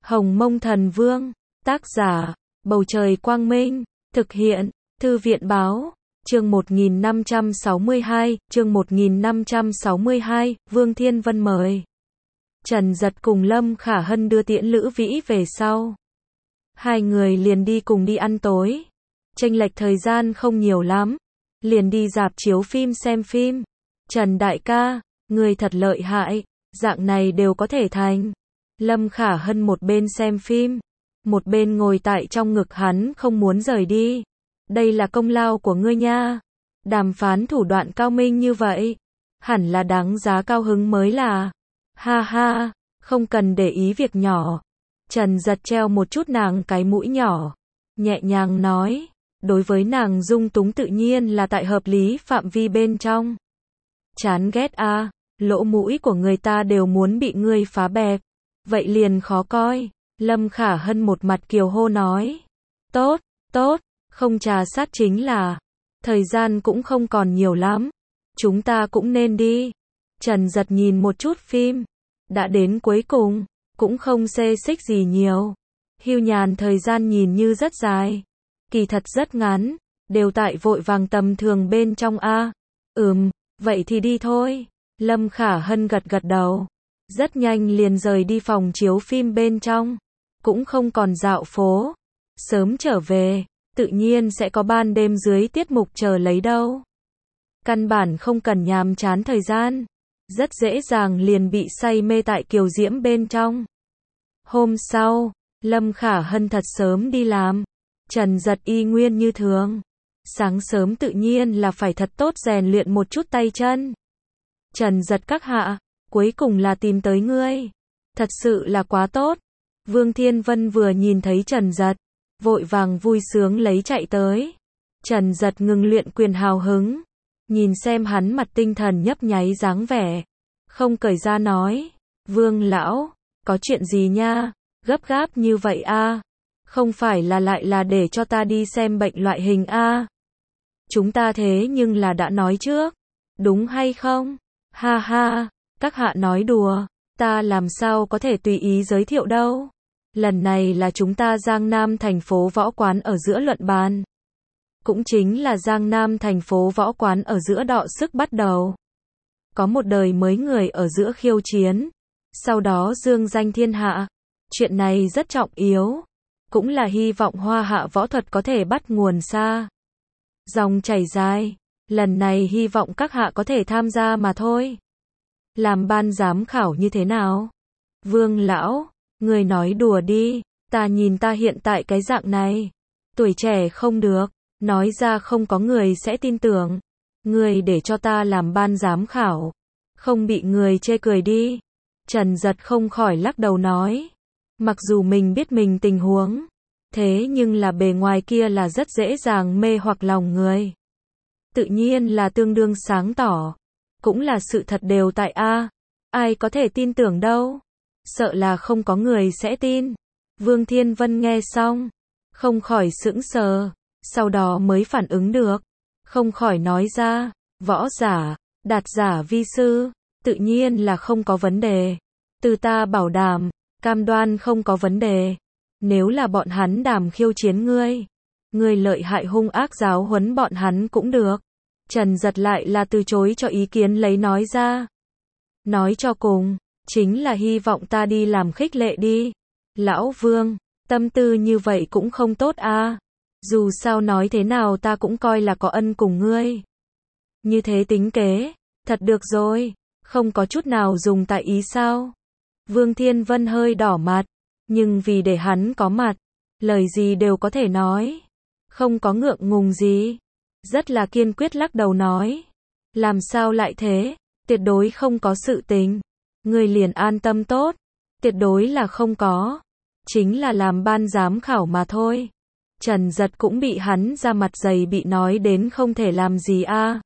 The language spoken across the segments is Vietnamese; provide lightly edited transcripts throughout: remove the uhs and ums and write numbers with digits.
Hồng Mông Thần Vương, tác giả, Bầu Trời Quang Minh, thực hiện, Thư viện Báo, chương 1562, Vương Thiên Vân mời. Trần Dật cùng Lâm Khả Hân đưa Tiễn Lữ Vĩ về sau. Hai người liền đi cùng đi ăn tối. Chênh lệch thời gian không nhiều lắm. Liền đi rạp chiếu phim xem phim. Trần đại ca, người thật lợi hại, dạng này đều có thể thành. Lâm Khả Hân một bên xem phim, một bên ngồi tại trong ngực hắn không muốn rời đi. Đây là công lao của ngươi nha. Đàm phán thủ đoạn cao minh như vậy, hẳn là đáng giá cao hứng mới là. Ha ha, không cần để ý việc nhỏ. Trần Dật treo một chút nàng cái mũi nhỏ, nhẹ nhàng nói, đối với nàng dung túng tự nhiên là tại hợp lý phạm vi bên trong. Chán ghét a, lỗ mũi của người ta đều muốn bị ngươi phá bẹp, vậy liền khó coi. Lâm Khả Hân một mặt kiều hô nói, tốt, tốt, không trà sát chính là, thời gian cũng không còn nhiều lắm, chúng ta cũng nên đi. Trần Dật nhìn một chút phim, đã đến cuối cùng, cũng không xê xích gì nhiều. Hưu nhàn thời gian nhìn như rất dài, kỳ thật rất ngắn, đều tại vội vàng tầm thường bên trong a. Vậy thì đi thôi. Lâm Khả Hân gật gật đầu, rất nhanh liền rời đi phòng chiếu phim bên trong, cũng không còn dạo phố, sớm trở về, tự nhiên sẽ có ban đêm dưới tiết mục chờ lấy đâu. Căn bản không cần nhàm chán thời gian, rất dễ dàng liền bị say mê tại kiều diễm bên trong. Hôm sau, Lâm Khả Hân thật sớm đi làm, Trần Dật y nguyên như thường. Sáng sớm tự nhiên là phải thật tốt rèn luyện một chút tay chân. Trần Dật các hạ, cuối cùng là tìm tới ngươi. Thật sự là quá tốt. Vương Thiên Vân vừa nhìn thấy Trần Dật, vội vàng vui sướng lấy chạy tới. Trần Dật ngừng luyện quyền hào hứng, nhìn xem hắn mặt tinh thần nhấp nháy dáng vẻ, không cởi ra nói, Vương lão, có chuyện gì nha, gấp gáp như vậy a? Không phải là lại là để cho ta đi xem bệnh loại hình a? Chúng ta thế nhưng là đã nói trước, đúng hay không? Ha ha, các hạ nói đùa, ta làm sao có thể tùy ý giới thiệu đâu. Lần này là chúng ta Giang Nam thành phố võ quán ở giữa luận bàn. Cũng chính là Giang Nam thành phố võ quán ở giữa đọ sức bắt đầu. Có một đời mới người ở giữa khiêu chiến, sau đó dương danh thiên hạ. Chuyện này rất trọng yếu, cũng là hy vọng hoa hạ võ thuật có thể bắt nguồn xa, dòng chảy dài. Lần này hy vọng các hạ có thể tham gia mà thôi. Làm ban giám khảo như thế nào? Vương lão, người nói đùa đi, ta nhìn ta hiện tại cái dạng này, tuổi trẻ không được, nói ra không có người sẽ tin tưởng. Người để cho ta làm ban giám khảo, không bị người chê cười đi. Trần Dật không khỏi lắc đầu nói, mặc dù mình biết mình tình huống, thế nhưng là bề ngoài kia là rất dễ dàng mê hoặc lòng người. Tự nhiên là tương đương sáng tỏ, cũng là sự thật đều tại a. Ai có thể tin tưởng đâu, sợ là không có người sẽ tin. Vương Thiên Vân nghe xong, không khỏi sững sờ, sau đó mới phản ứng được, không khỏi nói ra, võ giả, đạt giả vi sư, tự nhiên là không có vấn đề. Từ ta bảo đảm, cam đoan không có vấn đề. Nếu là bọn hắn đảm khiêu chiến ngươi lợi hại hung ác giáo huấn bọn hắn cũng được. Trần Dật lại là từ chối cho ý kiến lấy nói ra. Nói cho cùng, chính là hy vọng ta đi làm khích lệ đi. Lão Vương, tâm tư như vậy cũng không tốt a. Dù sao nói thế nào ta cũng coi là có ân cùng ngươi. Như thế tính kế, thật được rồi, không có chút nào dùng tại ý sao? Vương Thiên Vân hơi đỏ mặt, nhưng vì để hắn có mặt, lời gì đều có thể nói, không có ngượng ngùng gì, rất là kiên quyết lắc đầu nói, làm sao lại thế, tuyệt đối không có sự tình, ngươi liền an tâm tốt, tuyệt đối là không có, chính là làm ban giám khảo mà thôi. Trần Dật cũng bị hắn ra mặt dày bị nói đến không thể làm gì a.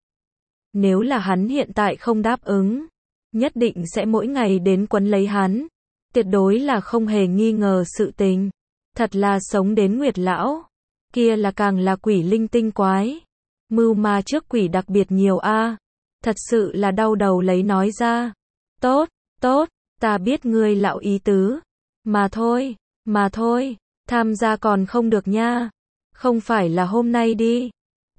Nếu là hắn hiện tại không đáp ứng, nhất định sẽ mỗi ngày đến quấn lấy hắn, tuyệt đối là không hề nghi ngờ sự tình. Thật là sống đến Nguyệt lão, kia là càng là quỷ linh tinh quái, mưu ma trước quỷ đặc biệt nhiều a. Thật sự là đau đầu lấy nói ra. Tốt, tốt, ta biết ngươi lão ý tứ, mà thôi, mà thôi, tham gia còn không được nha. Không phải là hôm nay đi.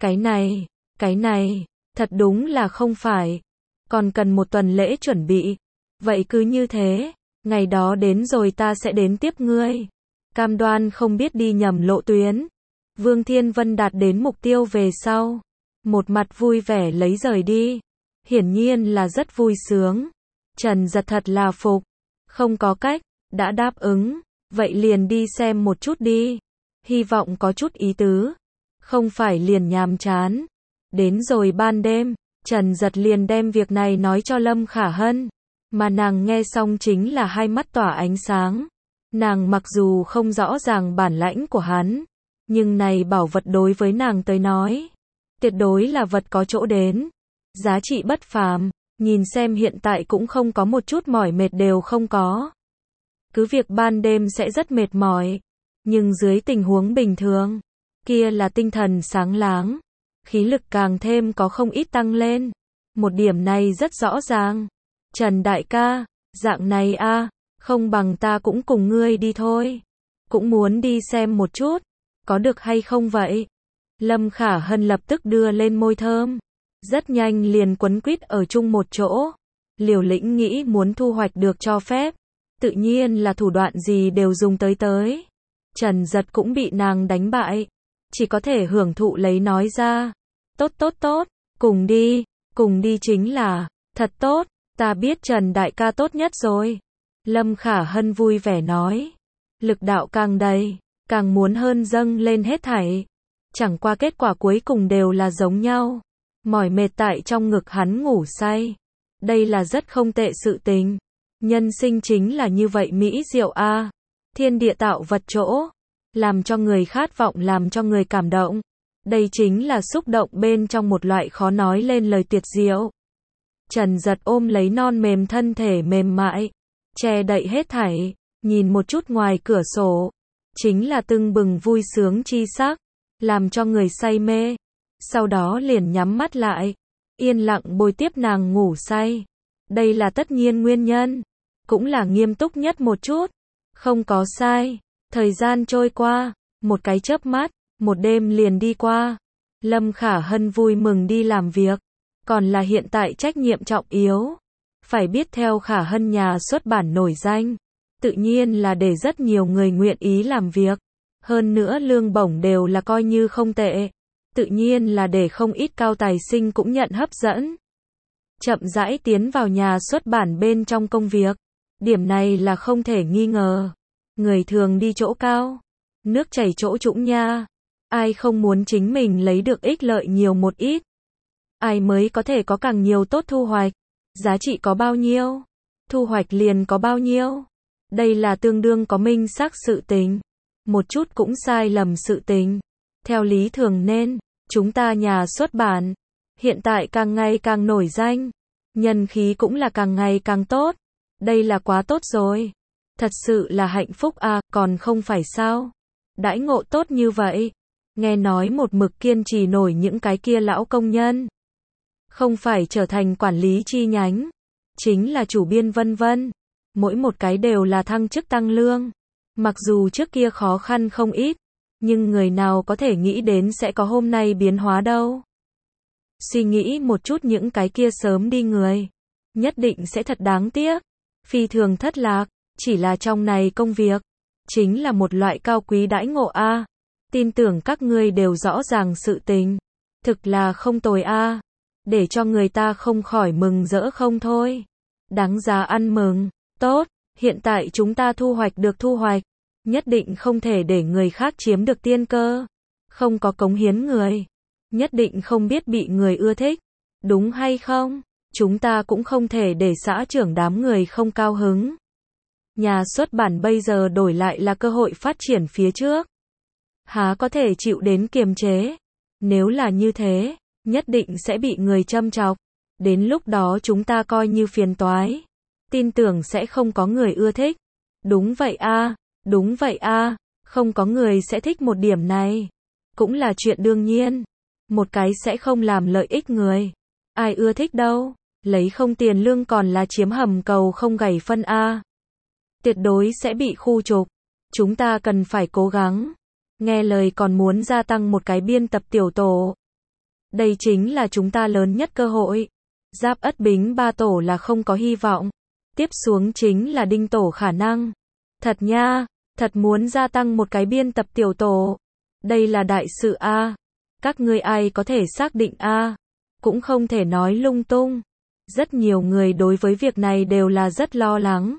Cái này, thật đúng là không phải. Còn cần một tuần lễ chuẩn bị. Vậy cứ như thế, ngày đó đến rồi ta sẽ đến tiếp ngươi. Cam đoan không biết đi nhầm lộ tuyến. Vương Thiên Vân đạt đến mục tiêu về sau. Một mặt vui vẻ lấy rời đi. Hiển nhiên là rất vui sướng. Trần Giật thật là phục. Không có cách, đã đáp ứng. Vậy liền đi xem một chút đi. Hy vọng có chút ý tứ. Không phải liền nhàm chán. Đến rồi ban đêm, Trần Giật liền đem việc này nói cho Lâm Khả Hân. Mà nàng nghe xong chính là hai mắt tỏa ánh sáng. Nàng mặc dù không rõ ràng bản lãnh của hắn, nhưng này bảo vật đối với nàng tới nói, tuyệt đối là vật có chỗ đến. Giá trị bất phàm, nhìn xem hiện tại cũng không có một chút mỏi mệt đều không có. Cứ việc ban đêm sẽ rất mệt mỏi, nhưng dưới tình huống bình thường, kia là tinh thần sáng láng, khí lực càng thêm có không ít tăng lên. Một điểm này rất rõ ràng. Trần đại ca, dạng này a, không bằng ta cũng cùng ngươi đi thôi. Cũng muốn đi xem một chút, có được hay không vậy? Lâm Khả Hân lập tức đưa lên môi thơm. Rất nhanh liền quấn quýt ở chung một chỗ. Liều lĩnh nghĩ muốn thu hoạch được cho phép. Tự nhiên là thủ đoạn gì đều dùng tới. Trần Giật cũng bị nàng đánh bại. Chỉ có thể hưởng thụ lấy nói ra. Tốt, cùng đi chính là, thật tốt, ta biết Trần đại ca tốt nhất rồi. Lâm Khả Hân vui vẻ nói. Lực đạo càng đầy, càng muốn hơn dâng lên hết thảy. Chẳng qua kết quả cuối cùng đều là giống nhau. Mỏi mệt tại trong ngực hắn ngủ say. Đây là rất không tệ sự tình. Nhân sinh chính là như vậy mỹ diệu a. Thiên địa tạo vật chỗ, làm cho người khát vọng, làm cho người cảm động. Đây chính là xúc động bên trong một loại khó nói lên lời tuyệt diệu. Trần Giật ôm lấy non mềm thân thể mềm mại, che đậy hết thảy, nhìn một chút ngoài cửa sổ, chính là tưng bừng vui sướng chi sắc, làm cho người say mê. Sau đó liền nhắm mắt lại, yên lặng bồi tiếp nàng ngủ say. Đây là tất nhiên nguyên nhân, cũng là nghiêm túc nhất một chút. Không có sai. Thời gian trôi qua, một cái chớp mắt, một đêm liền đi qua. Lâm Khả Hân vui mừng đi làm việc, còn là hiện tại trách nhiệm trọng yếu. Phải biết theo Khả Hân nhà xuất bản nổi danh, tự nhiên là để rất nhiều người nguyện ý làm việc. Hơn nữa lương bổng đều là coi như không tệ. Tự nhiên là để không ít cao tài sinh cũng nhận hấp dẫn. Chậm rãi tiến vào nhà xuất bản bên trong công việc. Điểm này là không thể nghi ngờ. Người thường đi chỗ cao, nước chảy chỗ trũng nha. Ai không muốn chính mình lấy được ích lợi nhiều một ít. Ai mới có thể có càng nhiều tốt thu hoạch. Giá trị có bao nhiêu, thu hoạch liền có bao nhiêu. Đây là tương đương có minh xác sự tình. Một chút cũng sai lầm sự tình. Theo lý thường nên, chúng ta nhà xuất bản, hiện tại càng ngày càng nổi danh. Nhân khí cũng là càng ngày càng tốt. Đây là quá tốt rồi. Thật sự là hạnh phúc à, còn không phải sao? Đãi ngộ tốt như vậy. Nghe nói một mực kiên trì nổi những cái kia lão công nhân. Không phải trở thành quản lý chi nhánh, chính là chủ biên vân vân. Mỗi một cái đều là thăng chức tăng lương. Mặc dù trước kia khó khăn không ít, nhưng người nào có thể nghĩ đến sẽ có hôm nay biến hóa đâu. Suy nghĩ một chút những cái kia sớm đi người, nhất định sẽ thật đáng tiếc. Phi thường thất lạc, chỉ là trong này công việc, chính là một loại cao quý đãi ngộ a. Tin tưởng các ngươi đều rõ ràng sự tình. Thực là không tồi a. Để cho người ta không khỏi mừng rỡ không thôi. Đáng giá ăn mừng. Tốt, hiện tại chúng ta thu hoạch được thu hoạch. Nhất định không thể để người khác chiếm được tiên cơ. Không có cống hiến người. Nhất định không biết bị người ưa thích. Đúng hay không? Chúng ta cũng không thể để xã trưởng đám người không cao hứng. Nhà xuất bản bây giờ đổi lại là cơ hội phát triển phía trước. Há có thể chịu đến kiềm chế. Nếu là như thế, nhất định sẽ bị người châm chọc. Đến lúc đó chúng ta coi như phiền toái. Tin tưởng sẽ không có người ưa thích. Đúng vậy a, đúng vậy a, không có người sẽ thích một điểm này. Cũng là chuyện đương nhiên. Một cái sẽ không làm lợi ích người. Ai ưa thích đâu. Lấy không tiền lương còn là chiếm hầm cầu không gảy phân a. Tuyệt đối sẽ bị khu trục. Chúng ta cần phải cố gắng. Nghe lời còn muốn gia tăng một cái biên tập tiểu tổ. Đây chính là chúng ta lớn nhất cơ hội. Giáp Ất Bính 3 tổ là không có hy vọng. Tiếp xuống chính là Đinh tổ khả năng. Thật nha, thật muốn gia tăng một cái biên tập tiểu tổ. Đây là đại sự a. Các ngươi ai có thể xác định a? Cũng không thể nói lung tung. Rất nhiều người đối với việc này đều là rất lo lắng.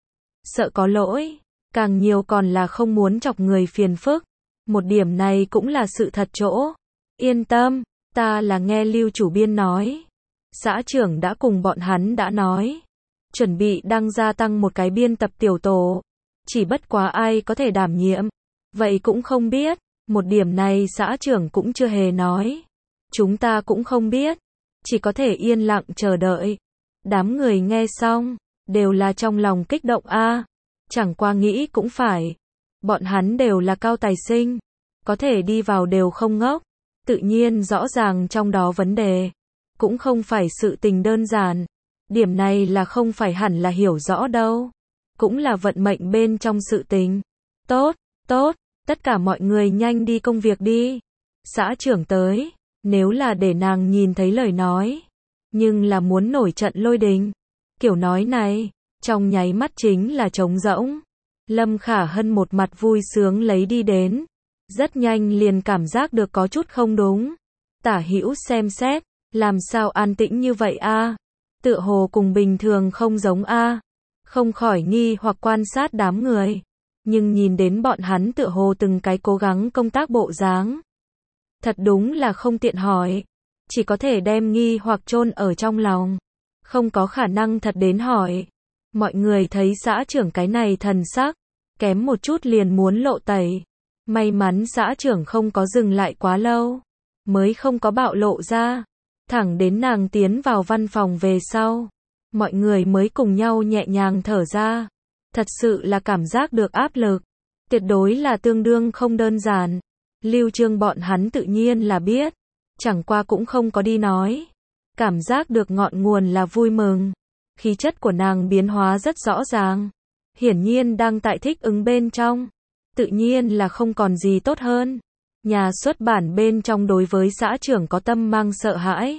Sợ có lỗi, càng nhiều còn là không muốn chọc người phiền phức. Một điểm này cũng là sự thật chỗ. Yên tâm, ta là nghe Lưu chủ biên nói. Xã trưởng đã cùng bọn hắn đã nói. Chuẩn bị đang gia tăng một cái biên tập tiểu tổ. Chỉ bất quá ai có thể đảm nhiệm. Vậy cũng không biết. Một điểm này xã trưởng cũng chưa hề nói. Chúng ta cũng không biết. Chỉ có thể yên lặng chờ đợi. Đám người nghe xong, đều là trong lòng kích động a. Chẳng qua nghĩ cũng phải. Bọn hắn đều là cao tài sinh. Có thể đi vào đều không ngốc. Tự nhiên rõ ràng trong đó vấn đề. Cũng không phải sự tình đơn giản. Điểm này là không phải hẳn là hiểu rõ đâu. Cũng là vận mệnh bên trong sự tình. Tốt, tốt, tất cả mọi người nhanh đi công việc đi. Xã trưởng tới, nếu là để nàng nhìn thấy lời nói. Nhưng là muốn nổi trận lôi đình. Kiểu nói này, trong nháy mắt chính là trống rỗng. Lâm Khả Hân một mặt vui sướng lấy đi đến. Rất nhanh liền cảm giác được có chút không đúng. Tả hữu xem xét, làm sao an tĩnh như vậy a? Tựa hồ cùng bình thường không giống a. Không khỏi nghi hoặc quan sát đám người. Nhưng nhìn đến bọn hắn tựa hồ từng cái cố gắng công tác bộ dáng. Thật đúng là không tiện hỏi. Chỉ có thể đem nghi hoặc chôn ở trong lòng. Không có khả năng thật đến hỏi. Mọi người thấy xã trưởng cái này thần sắc. Kém một chút liền muốn lộ tẩy. May mắn xã trưởng không có dừng lại quá lâu. Mới không có bạo lộ ra. Thẳng đến nàng tiến vào văn phòng về sau. Mọi người mới cùng nhau nhẹ nhàng thở ra. Thật sự là cảm giác được áp lực. Tuyệt đối là tương đương không đơn giản. Lưu Trương bọn hắn tự nhiên là biết. Chẳng qua cũng không có đi nói. Cảm giác được ngọn nguồn là vui mừng. Khí chất của nàng biến hóa rất rõ ràng. Hiển nhiên đang tại thích ứng bên trong. Tự nhiên là không còn gì tốt hơn. Nhà xuất bản bên trong đối với xã trưởng có tâm mang sợ hãi.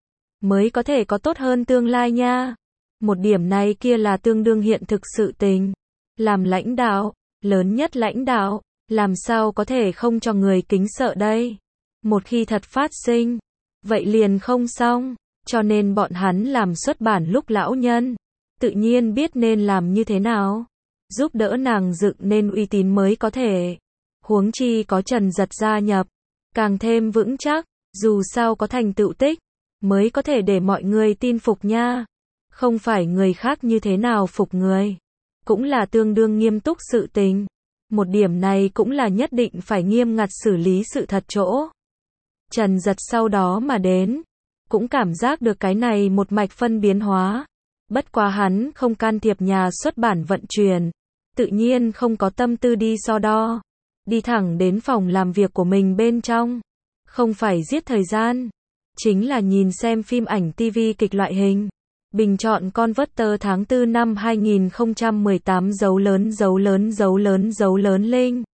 Mới có thể có tốt hơn tương lai nha. Một điểm này kia là tương đương hiện thực sự tình. Làm lãnh đạo, lớn nhất lãnh đạo, làm sao có thể không cho người kính sợ đây. Một khi thật phát sinh, vậy liền không xong. Cho nên bọn hắn làm xuất bản lúc lão nhân. Tự nhiên biết nên làm như thế nào. Giúp đỡ nàng dựng nên uy tín mới có thể. Huống chi có Trần Giật gia nhập. Càng thêm vững chắc, dù sao có thành tựu tích. Mới có thể để mọi người tin phục nha. Không phải người khác như thế nào phục người. Cũng là tương đương nghiêm túc sự tình. Một điểm này cũng là nhất định phải nghiêm ngặt xử lý sự thật chỗ. Trần Giật sau đó mà đến. Cũng cảm giác được cái này một mạch phân biến hóa. Bất quá hắn không can thiệp nhà xuất bản vận chuyển. Tự nhiên không có tâm tư đi so đo. Đi thẳng đến phòng làm việc của mình bên trong. Không phải giết thời gian. Chính là nhìn xem phim ảnh TV kịch loại hình. Bình chọn Converter tháng 4 năm 2018 dấu lớn dấu lớn dấu lớn dấu lớn link.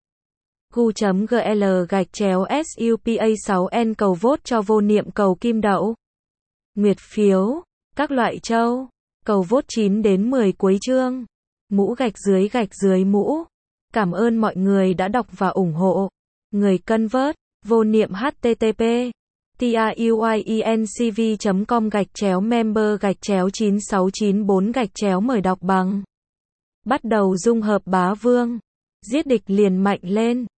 gu.gl/supa6n cầu vote cho vô niệm cầu kim đậu. Nguyệt phiếu, các loại châu, cầu vote 9 đến 10 cuối chương. Mũ gạch dưới mũ. Cảm ơn mọi người đã đọc và ủng hộ. Người convert, vô niệm http tiuyecv.com/member/9694- mời đọc bằng. Bắt đầu dung hợp bá vương. Giết địch liền mạnh lên.